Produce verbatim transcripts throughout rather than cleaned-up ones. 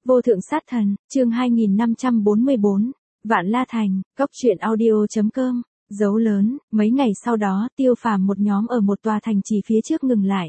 Vô thượng sát thần, chương hai nghìn năm trăm bốn mươi bốn, Vạn La Thành, Cốc truyện audio chấm com, dấu lớn, mấy ngày sau đó Tiêu Phàm một nhóm ở một tòa thành trì phía trước ngừng lại.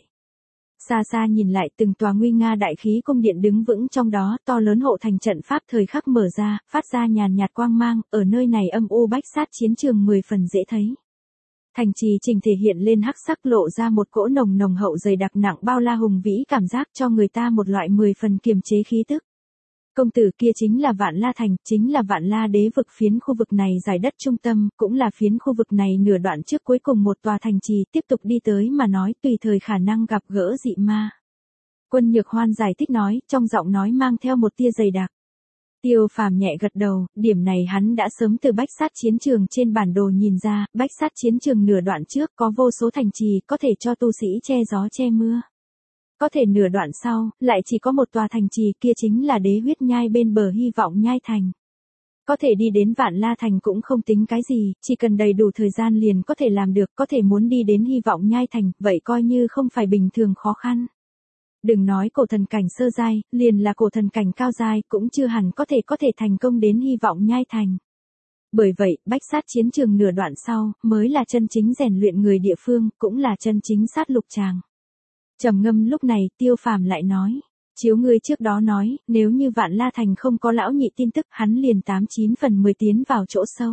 Xa xa nhìn lại từng tòa nguy nga đại khí cung điện đứng vững trong đó, to lớn hộ thành trận pháp thời khắc mở ra, phát ra nhàn nhạt quang mang, ở nơi này âm u bách sát chiến trường mười phần dễ thấy. Thành trì trình thể hiện lên hắc sắc lộ ra một cỗ nồng nồng hậu dày đặc nặng bao la hùng vĩ cảm giác cho người ta một loại mười phần kiềm chế khí tức. Công tử kia chính là Vạn La Thành, chính là Vạn La đế vực phiến khu vực này giải đất trung tâm, cũng là phiến khu vực này nửa đoạn trước cuối cùng một tòa thành trì tiếp tục đi tới mà nói tùy thời khả năng gặp gỡ dị ma. Quân Nhược Hoan giải thích nói, trong giọng nói mang theo một tia dày đặc. Tiêu Phàm nhẹ gật đầu, điểm này hắn đã sớm từ bách sát chiến trường trên bản đồ nhìn ra, bách sát chiến trường nửa đoạn trước có vô số thành trì có thể cho tu sĩ che gió che mưa. Có thể nửa đoạn sau, lại chỉ có một tòa thành trì kia chính là đế huyết nhai bên bờ hy vọng nhai thành. Có thể đi đến Vạn La Thành cũng không tính cái gì, chỉ cần đầy đủ thời gian liền có thể làm được, có thể muốn đi đến hy vọng nhai thành, vậy coi như không phải bình thường khó khăn. Đừng nói cổ thần cảnh sơ giai, liền là cổ thần cảnh cao giai cũng chưa hẳn có thể có thể thành công đến hy vọng nhai thành. Bởi vậy, bách sát chiến trường nửa đoạn sau, mới là chân chính rèn luyện người địa phương, cũng là chân chính sát lục tràng. Trầm ngâm lúc này, Tiêu Phàm lại nói, chiếu ngươi trước đó nói, nếu như Vạn La Thành không có lão nhị tin tức, hắn liền tám chín phần mười tiến vào chỗ sâu.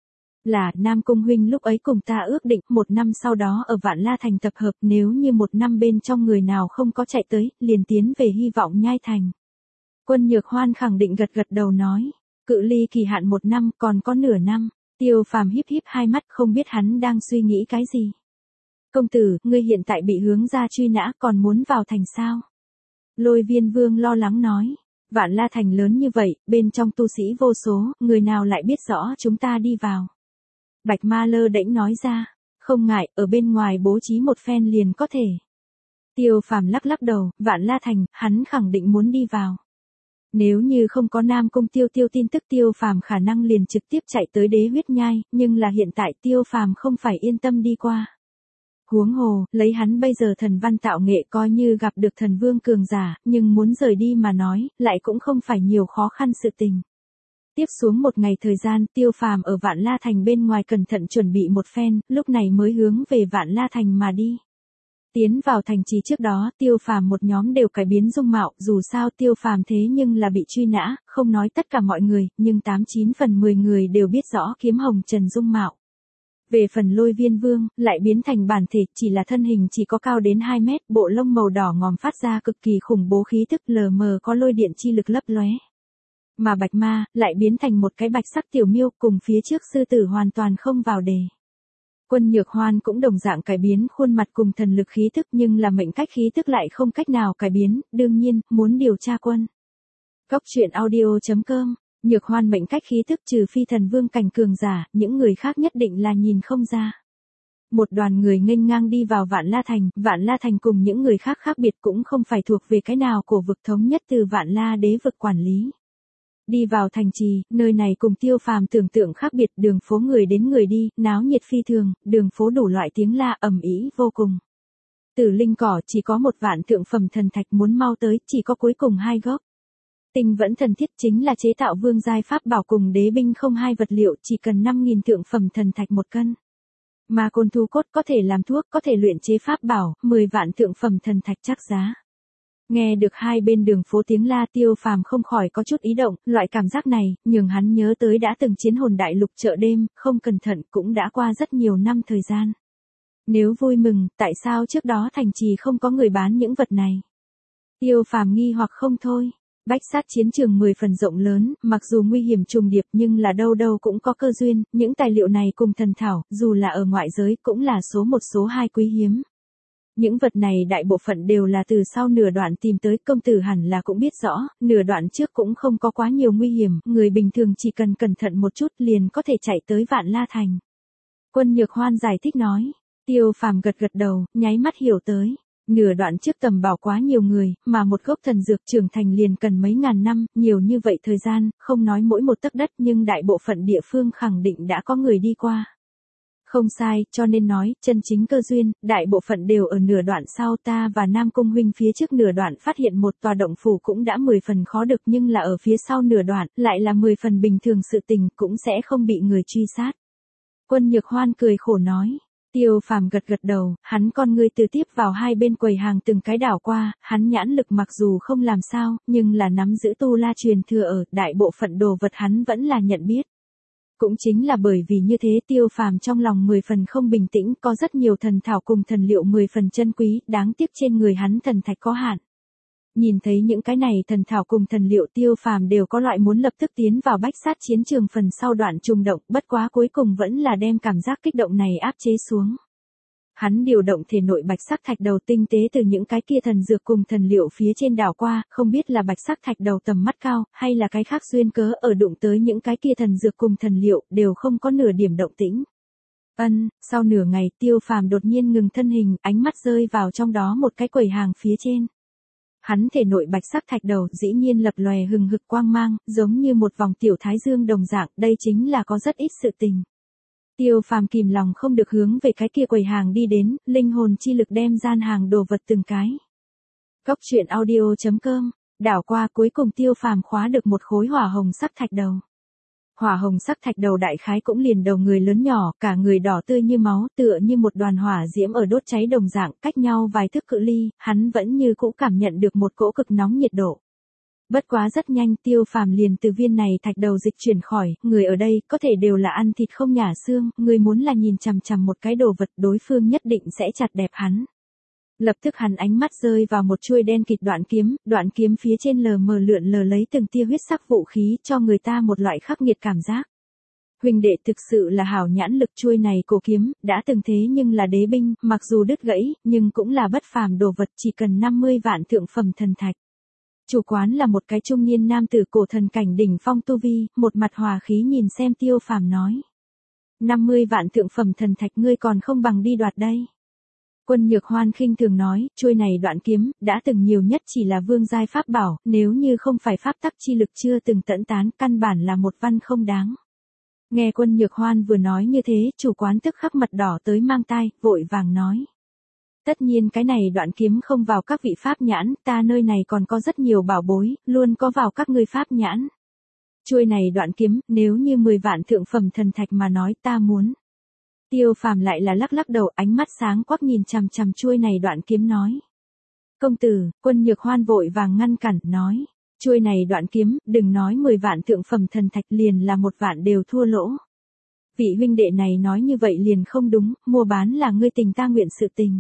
Là, Nam Cung huynh lúc ấy cùng ta ước định, một năm sau đó ở Vạn La Thành tập hợp, nếu như một năm bên trong người nào không có chạy tới, liền tiến về hy vọng nhai thành. Quân Nhược Hoan khẳng định gật gật đầu nói, cự ly kỳ hạn một năm, còn có nửa năm. Tiêu Phàm híp híp hai mắt, không biết hắn đang suy nghĩ cái gì. Công tử, ngươi hiện tại bị hướng ra truy nã, còn muốn vào thành sao? Lôi Viên Vương lo lắng nói, Vạn La Thành lớn như vậy, bên trong tu sĩ vô số, người nào lại biết rõ chúng ta đi vào. Bạch Ma lơ đễnh nói ra, không ngại, ở bên ngoài bố trí một phen liền có thể. Tiêu Phàm lắc lắc đầu, Vạn La Thành, hắn khẳng định muốn đi vào. Nếu như không có Nam Cung Tiêu Tiêu tin tức, Tiêu Phàm khả năng liền trực tiếp chạy tới đế huyết nhai, nhưng là hiện tại Tiêu Phàm không phải yên tâm đi qua. Huống hồ, lấy hắn bây giờ thần văn tạo nghệ coi như gặp được thần vương cường giả, nhưng muốn rời đi mà nói, lại cũng không phải nhiều khó khăn sự tình. Tiếp xuống một ngày thời gian, Tiêu Phàm ở Vạn La Thành bên ngoài cẩn thận chuẩn bị một phen, lúc này mới hướng về Vạn La Thành mà đi. Tiến vào thành trì trước đó, Tiêu Phàm một nhóm đều cải biến dung mạo, dù sao Tiêu Phàm thế nhưng là bị truy nã, không nói tất cả mọi người, nhưng tám chín phần mười người đều biết rõ Kiếm Hồng Trần dung mạo. Về phần Lôi Viên Vương, lại biến thành bản thể, chỉ là thân hình chỉ có cao đến hai mét, bộ lông màu đỏ ngòm phát ra cực kỳ khủng bố khí tức, lờ mờ có lôi điện chi lực lấp lóe. Mà Bạch Ma, lại biến thành một cái bạch sắc tiểu miêu, cùng phía trước sư tử hoàn toàn không vào đề. Quân Nhược Hoan cũng đồng dạng cải biến khuôn mặt cùng thần lực khí tức, nhưng là mệnh cách khí tức lại không cách nào cải biến, đương nhiên, muốn điều tra quân. Cốc truyện audio chấm com, Nhược Hoan mệnh cách khí tức trừ phi thần vương cảnh cường giả, những người khác nhất định là nhìn không ra. Một đoàn người nghênh ngang đi vào Vạn La Thành, Vạn La Thành cùng những người khác khác biệt cũng không phải thuộc về cái nào cổ vực thống nhất từ Vạn La đế vực quản lý. Đi vào thành trì, nơi này cùng Tiêu Phàm tưởng tượng khác biệt, đường phố người đến người đi, náo nhiệt phi thường, đường phố đủ loại tiếng la ầm ĩ vô cùng. Tử linh cỏ chỉ có một vạn thượng phẩm thần thạch muốn mau tới, chỉ có cuối cùng hai gốc. Tinh vẫn thần thiết chính là chế tạo vương giai pháp bảo cùng đế binh không hai vật liệu, chỉ cần năm nghìn thượng phẩm thần thạch một cân. Mà côn thu cốt có thể làm thuốc, có thể luyện chế pháp bảo, mười vạn thượng phẩm thần thạch chắc giá. Nghe được hai bên đường phố tiếng la, Tiêu Phàm không khỏi có chút ý động, loại cảm giác này, nhường hắn nhớ tới đã từng chiến hồn đại lục chợ đêm, không cẩn thận cũng đã qua rất nhiều năm thời gian. Nếu vui mừng, tại sao trước đó thành trì không có người bán những vật này? Tiêu Phàm nghi hoặc không thôi. Bách sát chiến trường mười phần rộng lớn, mặc dù nguy hiểm trùng điệp nhưng là đâu đâu cũng có cơ duyên, những tài liệu này cùng thần thảo, dù là ở ngoại giới cũng là số một số hai quý hiếm. Những vật này đại bộ phận đều là từ sau nửa đoạn tìm tới, công tử hẳn là cũng biết rõ, nửa đoạn trước cũng không có quá nhiều nguy hiểm, người bình thường chỉ cần cẩn thận một chút liền có thể chạy tới Vạn La Thành. Quân Nhược Hoan giải thích nói, Tiêu Phàm gật gật đầu, nháy mắt hiểu tới. Nửa đoạn trước tầm bảo quá nhiều người, mà một gốc thần dược trưởng thành liền cần mấy ngàn năm, nhiều như vậy thời gian, không nói mỗi một tấc đất nhưng đại bộ phận địa phương khẳng định đã có người đi qua. Không sai, cho nên nói, chân chính cơ duyên, đại bộ phận đều ở nửa đoạn sau ta và Nam Cung huynh phía trước nửa đoạn phát hiện một tòa động phủ cũng đã mười phần khó được nhưng là ở phía sau nửa đoạn, lại là mười phần bình thường sự tình, cũng sẽ không bị người truy sát. Quân Nhược Hoan cười khổ nói. Tiêu Phàm gật gật đầu, hắn con ngươi từ tiếp vào hai bên quầy hàng từng cái đảo qua, hắn nhãn lực mặc dù không làm sao, nhưng là nắm giữ tu la truyền thừa ở, đại bộ phận đồ vật hắn vẫn là nhận biết. Cũng chính là bởi vì như thế Tiêu Phàm trong lòng mười phần không bình tĩnh, có rất nhiều thần thảo cùng thần liệu mười phần chân quý, đáng tiếc trên người hắn thần thạch có hạn. Nhìn thấy những cái này thần thảo cùng thần liệu Tiêu Phàm đều có loại muốn lập tức tiến vào bách sát chiến trường phần sau đoạn trùng động, bất quá cuối cùng vẫn là đem cảm giác kích động này áp chế xuống. Hắn điều động thể nội bạch sắc thạch đầu tinh tế từ những cái kia thần dược cùng thần liệu phía trên đảo qua, không biết là bạch sắc thạch đầu tầm mắt cao, hay là cái khác duyên cớ ở đụng tới những cái kia thần dược cùng thần liệu, đều không có nửa điểm động tĩnh. Ân, sau nửa ngày Tiêu Phàm đột nhiên ngừng thân hình, ánh mắt rơi vào trong đó một cái quầy hàng phía trên. Hắn thể nội bạch sắc thạch đầu dĩ nhiên lập lòe hừng hực quang mang, giống như một vòng tiểu thái dương đồng dạng, đây chính là có rất ít sự tình. Tiêu Phàm kìm lòng không được hướng về cái kia quầy hàng đi đến, linh hồn chi lực đem gian hàng đồ vật từng cái. Cốc truyện audio chấm com, đảo qua cuối cùng Tiêu Phàm khóa được một khối hỏa hồng sắc thạch đầu. Hỏa hồng sắc thạch đầu đại khái cũng liền đầu người lớn nhỏ, cả người đỏ tươi như máu, tựa như một đoàn hỏa diễm ở đốt cháy đồng dạng, cách nhau vài thước cự ly, hắn vẫn như cũ cảm nhận được một cỗ cực nóng nhiệt độ. Bất quá rất nhanh Tiêu Phàm liền từ viên này thạch đầu dịch chuyển khỏi, người ở đây có thể đều là ăn thịt không nhả xương, người muốn là nhìn chằm chằm một cái đồ vật đối phương nhất định sẽ chặt đẹp hắn. Lập tức hắn ánh mắt rơi vào một chuôi đen kịt đoạn kiếm, đoạn kiếm phía trên lờ mờ lượn lờ lấy từng tia huyết sắc vũ khí cho người ta một loại khắc nghiệt cảm giác. Huynh đệ thực sự là hảo nhãn lực, chuôi này cổ kiếm, đã từng thế nhưng là đế binh, mặc dù đứt gãy, nhưng cũng là bất phàm đồ vật, chỉ cần năm mươi vạn thượng phẩm thần thạch. Chủ quán là một cái trung niên nam tử cổ thần cảnh đỉnh phong tu vi, một mặt hòa khí nhìn xem Tiêu Phàm nói. năm mươi vạn thượng phẩm thần thạch ngươi còn không bằng đi đoạt đây. Quân Nhược Hoan khinh thường nói, chuôi này đoạn kiếm, đã từng nhiều nhất chỉ là vương giai pháp bảo, nếu như không phải pháp tắc chi lực chưa từng tận tán, căn bản là một văn không đáng. Nghe Quân Nhược Hoan vừa nói như thế, chủ quán tức khắc mặt đỏ tới mang tai, vội vàng nói. Tất nhiên cái này đoạn kiếm không vào các vị pháp nhãn, ta nơi này còn có rất nhiều bảo bối, luôn có vào các ngươi pháp nhãn. Chuôi này đoạn kiếm, nếu như mười vạn thượng phẩm thần thạch mà nói ta muốn. Tiêu Phàm lại là lắc lắc đầu, ánh mắt sáng quắc nhìn chằm chằm chuôi này đoạn kiếm nói. Công tử, Quân Nhược Hoan vội vàng ngăn cản, nói. Chuôi này đoạn kiếm, đừng nói mười vạn thượng phẩm thần thạch liền là một vạn đều thua lỗ. Vị huynh đệ này nói như vậy liền không đúng, mua bán là ngươi tình ta nguyện sự tình.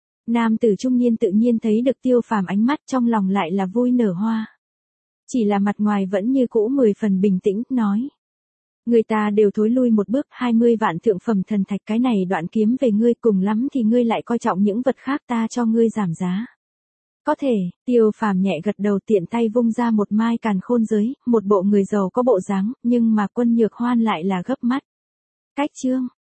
Nam tử trung niên tự nhiên thấy được Tiêu Phàm ánh mắt, trong lòng lại là vui nở hoa. Chỉ là mặt ngoài vẫn như cũ mười phần bình tĩnh, nói. Người ta đều thối lui một bước, hai mươi vạn thượng phẩm thần thạch, cái này đoạn kiếm về ngươi, cùng lắm thì ngươi lại coi trọng những vật khác, ta cho ngươi giảm giá. Có thể, Tiêu Phàm nhẹ gật đầu, tiện tay vung ra một mai càn khôn giới, một bộ người giàu có bộ dáng, nhưng mà Quân Nhược Hoan lại là gấp mắt. Cách chương,